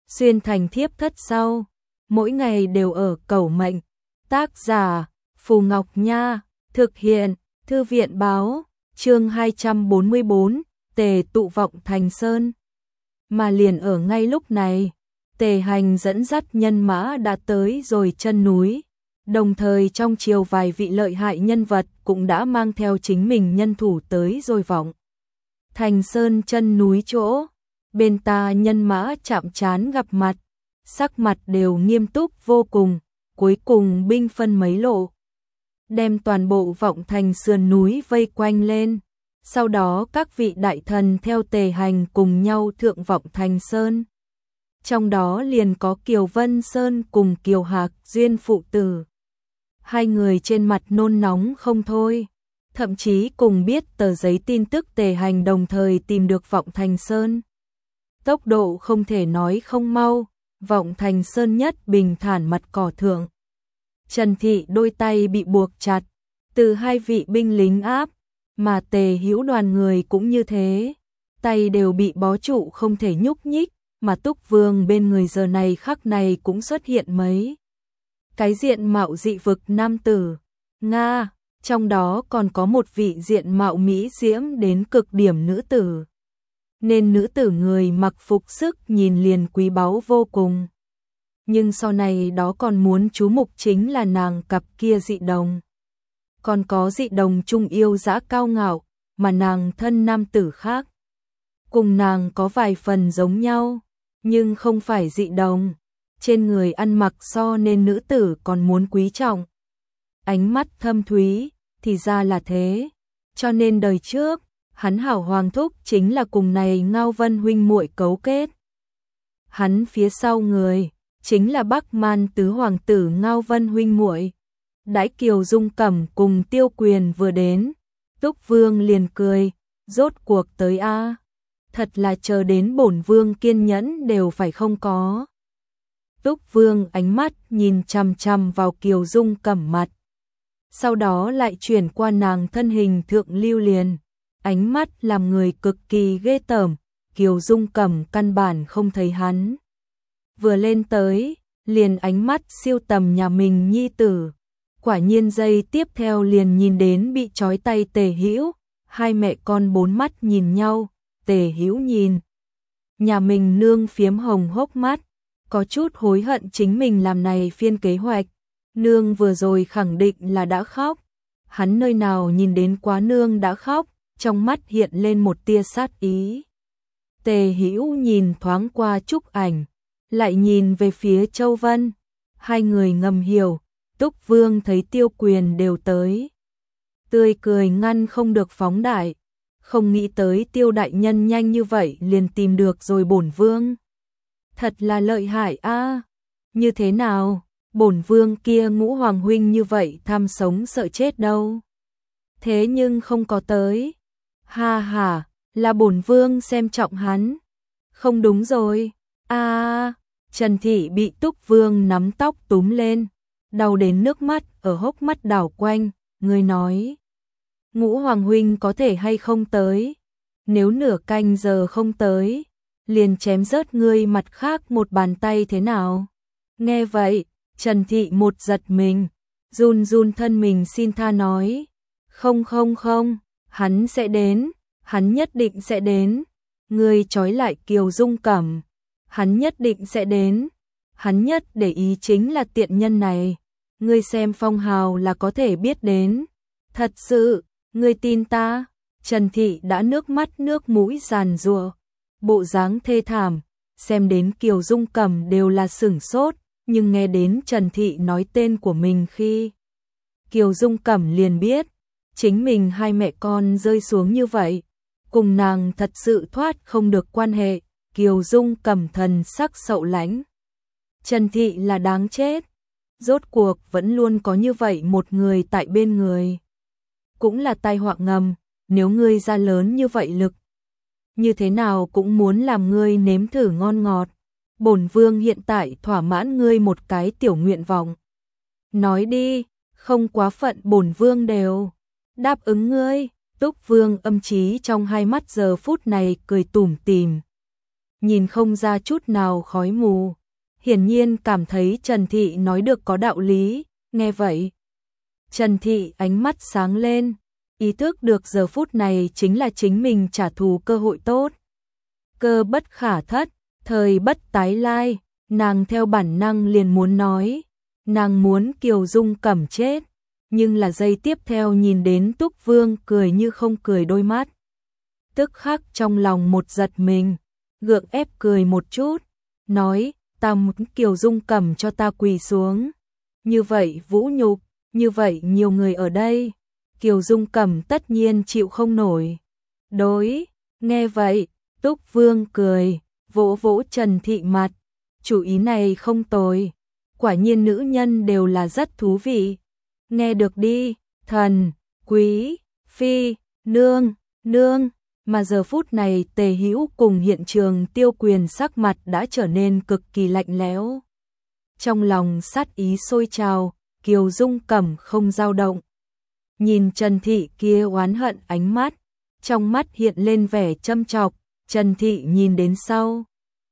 xuyên thành thiếp thất sau, mỗi ngày đều ở cầu mệnh. Tác giả Phù Ngọc Nha, thực hiện Thư viện báo, chương 244, Tề tụ vọng Thành Sơn. Mà liền ở ngay lúc này, Tề Hành dẫn dắt nhân mã đã tới rồi chân núi, đồng thời trong triều vài vị lợi hại nhân vật cũng đã mang theo chính mình nhân thủ tới rồi vọng Thành Sơn chân núi chỗ. Bên ta nhân mã chạm trán gặp mặt, sắc mặt đều nghiêm túc vô cùng, cuối cùng binh phân mấy lộ, đem toàn bộ vọng thành sườn núi vây quanh lên. Sau đó các vị đại thần theo Tề Hành cùng nhau thượng vọng Thành Sơn. Trong đó liền có Kiều Vân Sơn cùng Kiều Hạc duyên phụ tử. Hai người trên mặt nôn nóng không thôi, thậm chí cùng biết tờ giấy tin tức Tề Hành đồng thời tìm được vọng Thành Sơn. Tốc độ không thể nói không mau, vọng Thành Sơn nhất bình thản mặt cỏ thượng. Trần Thị đôi tay bị buộc chặt, từ hai vị binh lính áp, mà Tề Hữu đoàn người cũng như thế, tay đều bị bó trụ không thể nhúc nhích, mà Túc Vương bên người giờ này khắc này cũng xuất hiện mấy cái diện mạo dị vực nam tử. Nga, trong đó còn có một vị diện mạo mỹ diễm đến cực điểm nữ tử. Nên nữ tử người mặc phục sức nhìn liền quý báu vô cùng. Nhưng sau này đó còn muốn chú mục chính là nàng cặp kia dị đồng. Còn có dị đồng trung yêu dã cao ngạo, mà nàng thân nam tử khác. Cùng nàng có vài phần giống nhau, nhưng không phải dị đồng. Trên người ăn mặc so nên nữ tử còn muốn quý trọng. Ánh mắt thâm thúy, thì ra là thế. Cho nên đời trước, hắn hảo hoàng thúc chính là cùng này Ngao Vân huynh muội cấu kết. Hắn phía sau người, chính là Bắc Man tứ hoàng tử Ngao Vân huynh muội. Đãi Kiều Dung Cẩm cùng Tiêu Quyền vừa đến, Túc Vương liền cười, rốt cuộc tới a. Thật là chờ đến bổn vương kiên nhẫn đều phải không có. Túc Vương ánh mắt nhìn chằm chằm vào Kiều Dung Cẩm mặt, sau đó lại chuyển qua nàng thân hình thượng lưu liền, ánh mắt làm người cực kỳ ghê tởm. Kiều Dung Cẩm căn bản không thấy hắn, vừa lên tới, liền ánh mắt siêu tầm nhà mình nhi tử. Quả nhiên giây tiếp theo liền nhìn đến bị trói tay Tề Hữu, hai mẹ con bốn mắt nhìn nhau. Tề Hữu nhìn nhà mình nương phiếm hồng hốc mắt, có chút hối hận chính mình làm này phiên kế hoạch. Nương vừa rồi khẳng định là đã khóc, hắn nơi nào nhìn đến quá nương đã khóc, trong mắt hiện lên một tia sát ý. Tề Hữu nhìn thoáng qua Trúc Ảnh, lại nhìn về phía Châu Vân, hai người ngầm hiểu. Túc Vương thấy Tiêu Quyền đều tới, tươi cười ngăn không được phóng đại, không nghĩ tới Tiêu đại nhân nhanh như vậy liền tìm được rồi bổn vương. Thật là lợi hại a. Như thế nào, bổn vương kia Ngũ hoàng huynh như vậy tham sống sợ chết đâu. Thế nhưng không có tới. Ha ha, là bổn vương xem trọng hắn. Không đúng rồi. A, Trần Thị bị Túc Vương nắm tóc túm lên, đau đến nước mắt ở hốc mắt đảo quanh. Người nói, Ngũ hoàng huynh có thể hay không tới? Nếu nửa canh giờ không tới, liền chém rớt ngươi mặt khác một bàn tay thế nào? Nghe vậy, Trần Thị một giật mình, run run thân mình xin tha nói, không, hắn sẽ đến, hắn nhất định sẽ đến. Ngươi trói lại Kiều Dung Cẩm, hắn nhất định sẽ đến, hắn nhất để ý chính là tiện nhân này. Ngươi xem phong hào là có thể biết đến. Thật sự, ngươi tin ta? Trần Thị đã nước mắt nước mũi giàn giụa, bộ dáng thê thảm, xem đến Kiều Dung Cẩm đều là sửng sốt, nhưng nghe đến Trần Thị nói tên của mình khi Kiều Dung Cẩm liền biết, chính mình hai mẹ con rơi xuống như vậy, cùng nàng thật sự thoát không được quan hệ. Kiều Dung Cẩm thần sắc sậu lãnh, Trần Thị là đáng chết, rốt cuộc vẫn luôn có như vậy một người tại bên người, cũng là tai họa ngầm. Nếu ngươi ra lớn như vậy lực, như thế nào cũng muốn làm ngươi nếm thử ngon ngọt. Bổn vương hiện tại thỏa mãn ngươi một cái tiểu nguyện vọng. Nói đi, không quá phận bổn vương đều đáp ứng ngươi. Túc Vương âm trí trong hai mắt giờ phút này cười tủm tỉm. nhìn không ra chút nào khói mù. Hiển nhiên cảm thấy Trần Thị nói được có đạo lý, nghe vậy. Trần Thị ánh mắt sáng lên, ý thức được giờ phút này chính là chính mình trả thù cơ hội tốt. Cơ bất khả thất, thời bất tái lai, nàng theo bản năng liền muốn nói, nàng muốn Kiều Dung Cẩm chết, nhưng là giây tiếp theo nhìn đến Túc Vương cười như không cười đôi mắt. Tức khắc trong lòng một giật mình, gượng ép cười một chút, nói, ta muốn Kiều Dung Cẩm cho ta quỳ xuống. Như vậy vũ nhục, như vậy nhiều người ở đây, Kiều Dung Cẩm tất nhiên chịu không nổi. Đối, nghe vậy, Túc Vương cười, vỗ vỗ Trần Thị mặt, chủ ý này không tồi, quả nhiên nữ nhân đều là rất thú vị. Nghe được đi, thần, quý, phi, nương, nương, mà giờ phút này Tề Hữu cùng hiện trường Tiêu Quyền sắc mặt đã trở nên cực kỳ lạnh lẽo. Trong lòng sát ý sôi trào, Kiều Dung Cẩm không dao động. Nhìn Trần Thị kia oán hận ánh mắt, trong mắt hiện lên vẻ châm chọc, Trần Thị nhìn đến sau.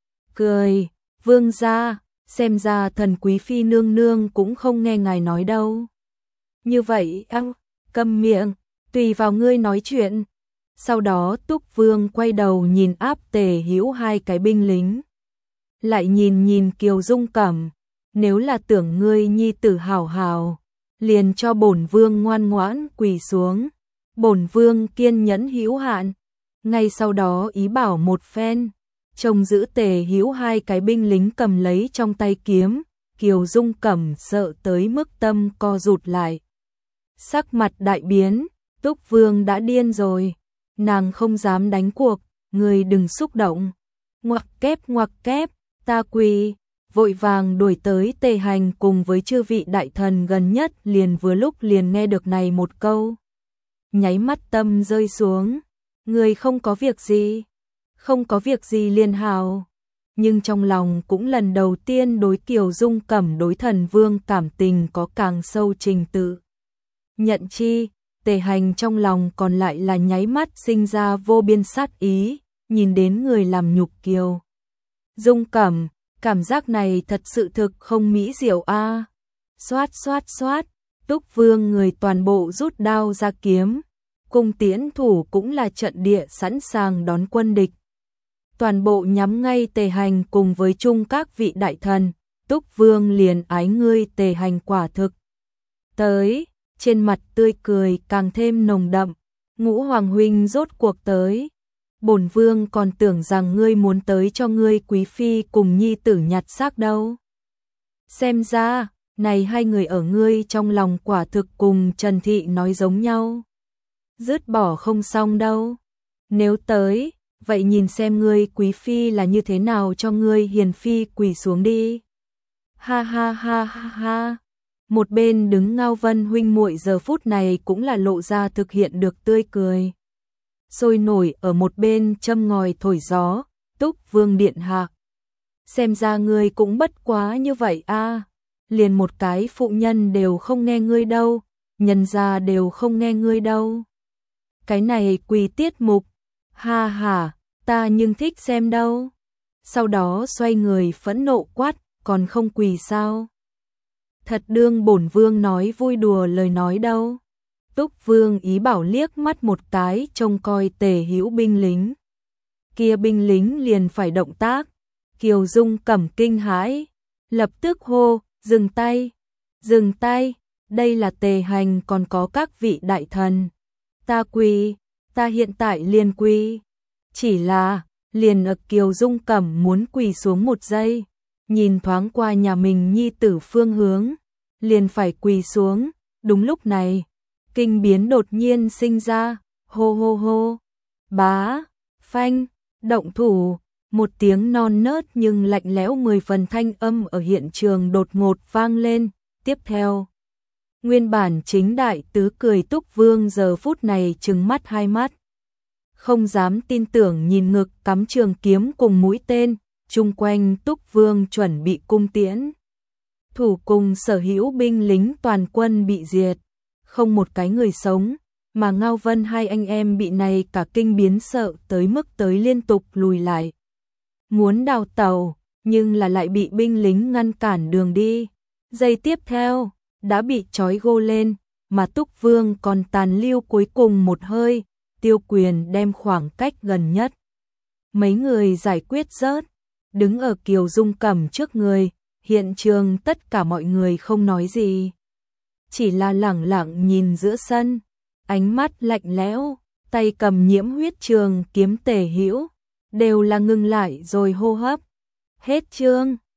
Cười, vương gia, xem ra thần quý phi nương nương cũng không nghe ngài nói đâu. Như vậy, câm miệng, tùy vào ngươi nói chuyện. Sau đó Túc Vương quay đầu nhìn áp Tề Hữu hai cái binh lính. Lại nhìn Kiều Dung Cẩm, nếu là tưởng ngươi nhi tử hảo hảo, liền cho bổn vương ngoan ngoãn quỳ xuống. Bổn vương kiên nhẫn hữu hạn. Ngay sau đó ý bảo một phen, trông giữ Tề Hữu hai cái binh lính cầm lấy trong tay kiếm, Kiều Dung Cẩm sợ tới mức tâm co rụt lại. Sắc mặt đại biến, Túc Vương đã điên rồi, nàng không dám đánh cuộc, người đừng xúc động. Ngoặc kép, ta quỳ, vội vàng đuổi tới Tề Hành cùng với chư vị đại thần gần nhất liền vừa lúc liền nghe được này một câu. Nháy mắt tâm rơi xuống, người không có việc gì, không có việc gì liền hào. Nhưng trong lòng cũng lần đầu tiên đối Kiều Dung Cẩm đối thần vương cảm tình có càng sâu trình tự. Nhận chi, Tề Hành trong lòng còn lại là nháy mắt sinh ra vô biên sát ý, nhìn đến người làm nhục Kiều Dung Cẩm, cảm giác này thật sự thực không mỹ diệu a. Xoát, Túc Vương người toàn bộ rút đao ra kiếm, cung tiễn thủ cũng là trận địa sẵn sàng đón quân địch. Toàn bộ nhắm ngay Tề Hành cùng với chung các vị đại thần, Túc Vương liền ái ngươi Tề Hành quả thực. Tới, trên mặt tươi cười càng thêm nồng đậm, Ngũ Hoàng huynh rốt cuộc tới. Bổn vương còn tưởng rằng ngươi muốn tới cho ngươi quý phi cùng nhi tử nhặt xác đâu. Xem ra, này hai người ở ngươi trong lòng quả thực cùng Trần Thị nói giống nhau. Dứt bỏ không xong đâu. Nếu tới, vậy nhìn xem ngươi quý phi là như thế nào cho ngươi hiền phi quỳ xuống đi. Ha ha ha ha ha. Một bên đứng Ngao Vân huynh muội giờ phút này cũng là lộ ra thực hiện được tươi cười. Sôi nổi ở một bên châm ngòi thổi gió, Túc Vương điện hạ. Xem ra ngươi cũng bất quá như vậy a, liền một cái phụ nhân đều không nghe ngươi đâu, nhân gia đều không nghe ngươi đâu. Cái này quỳ tiết mục, ha ha, ta nhưng thích xem đâu. Sau đó xoay người phẫn nộ quát, còn không quỳ sao? Thật đương bổn vương nói vui đùa lời nói đâu. Túc Vương ý bảo liếc mắt một cái trông coi Tề Hữu binh lính. Kia binh lính liền phải động tác. Kiều Dung Cẩm kinh hãi, lập tức hô, dừng tay, đây là Tề Hành còn có các vị đại thần. Ta quỳ, ta hiện tại liền quỳ. Chỉ là, liền ở Kiều Dung Cẩm muốn quỳ xuống một giây, nhìn thoáng qua nhà mình nhi tử phương hướng, liền phải quỳ xuống, đúng lúc này. Kinh biến đột nhiên sinh ra, hô hô hô, bá, phanh, động thủ, một tiếng non nớt nhưng lạnh lẽo 10 phần thanh âm ở hiện trường đột ngột vang lên, tiếp theo. Nguyên bản chính đại tứ cười Túc Vương giờ phút này trừng mắt hai mắt. Không dám tin tưởng nhìn ngực cắm trường kiếm cùng mũi tên, chung quanh Túc Vương chuẩn bị cung tiễn. Thủ cùng sở hữu binh lính toàn quân bị diệt. Không một cái người sống, mà Ngao Vân hai anh em bị này cả kinh biến sợ tới mức tới liên tục lùi lại. muốn đào tẩu, nhưng là lại bị binh lính ngăn cản đường đi. Giây tiếp theo, đã bị trói gô lên, mà Túc Vương còn tàn lưu cuối cùng một hơi, Tiêu Quyền đem khoảng cách gần nhất. Mấy người giải quyết rớt, đứng ở Kiều Dung Cẩm trước người, hiện trường tất cả mọi người không nói gì. Chỉ là lẳng lặng nhìn giữa sân, ánh mắt lạnh lẽo, tay cầm nhiễm huyết trường kiếm Tề Hữu đều là ngừng lại rồi hô hấp. Hết chương.